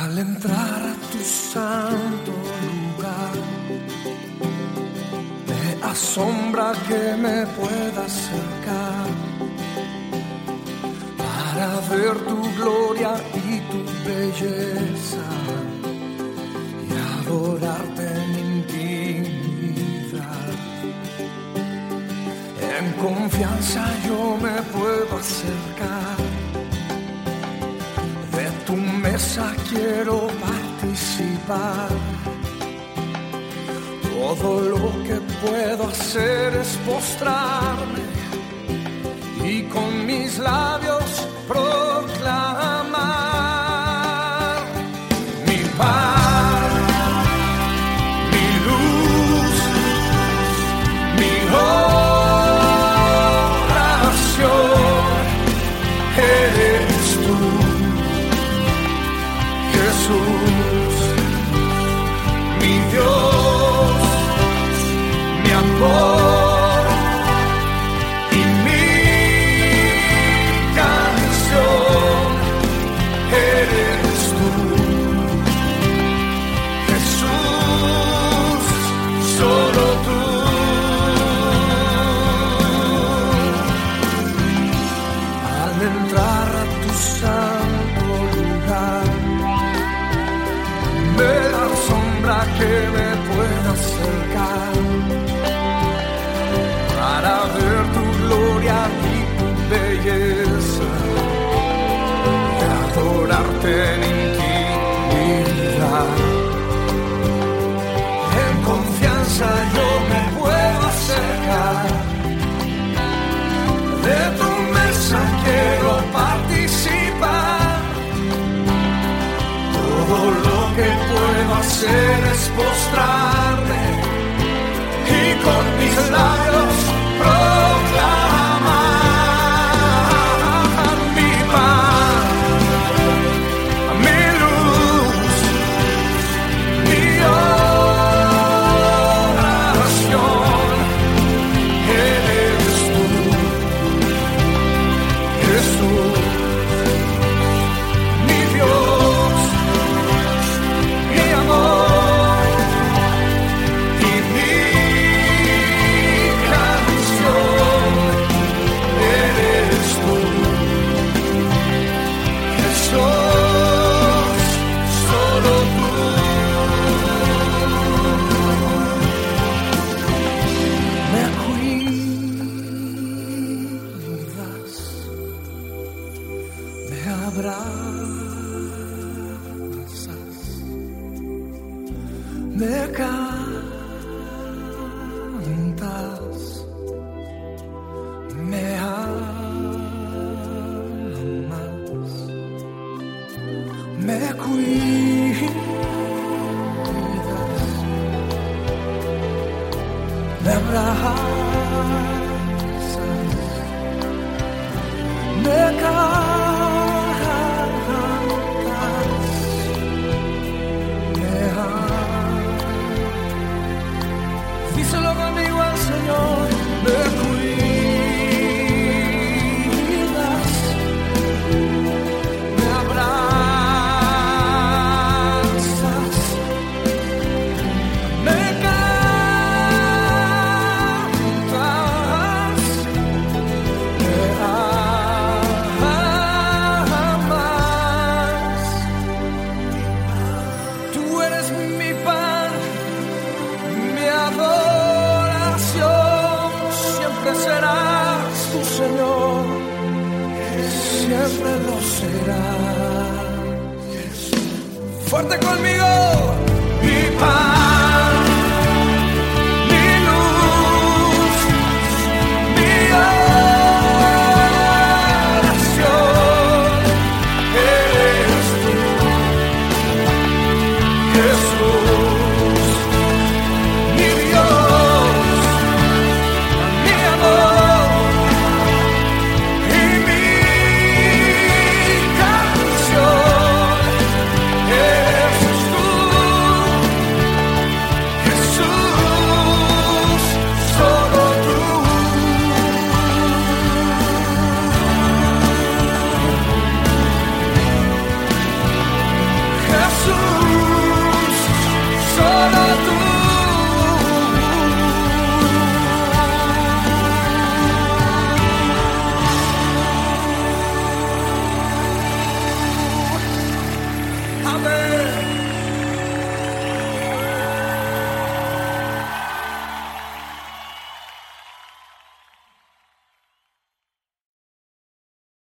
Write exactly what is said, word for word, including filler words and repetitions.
Al entrar a tu santo lugar, me asombra que me pueda acercar para ver tu gloria y tu belleza y adorarte en intimidad. En confianza yo me puedo acercar, de tu mesa quiero participar. Todo lo que puedo hacer es postrarme y con mis labios proclamar mi paz, mi luz, mi oración. Eres tú, Jesús, mi Dios, mi amor y mi canción. Eres tú, Jesús, solo tú. Al entrar a tu santo lugar, me asombra que me pueda acercar para ver tu gloria y tu belleza y adorarte en intimidad. En confianza yo me puedo acercar, de tu mesa quiero participar. Todo lo que puedo hacer es postrarme y con mis labios proclamar mi paz, mi luz, mi oración. Eres tú, Jesús, mi Dios, mi amor y mi canción. Eres tú, Jesús, solo tú. Me cuidas, me abrazas, me cantas, me amas, me cuidas, me abrazas, me cantas, me amas. Díselo conmigo al Señor. Me cuidas, me abrazas, me cantas, me amas. Tú eres mi pan, mi adoración. Siempre serás tu Señor, siempre lo serás. Fuerte conmigo, mi paz.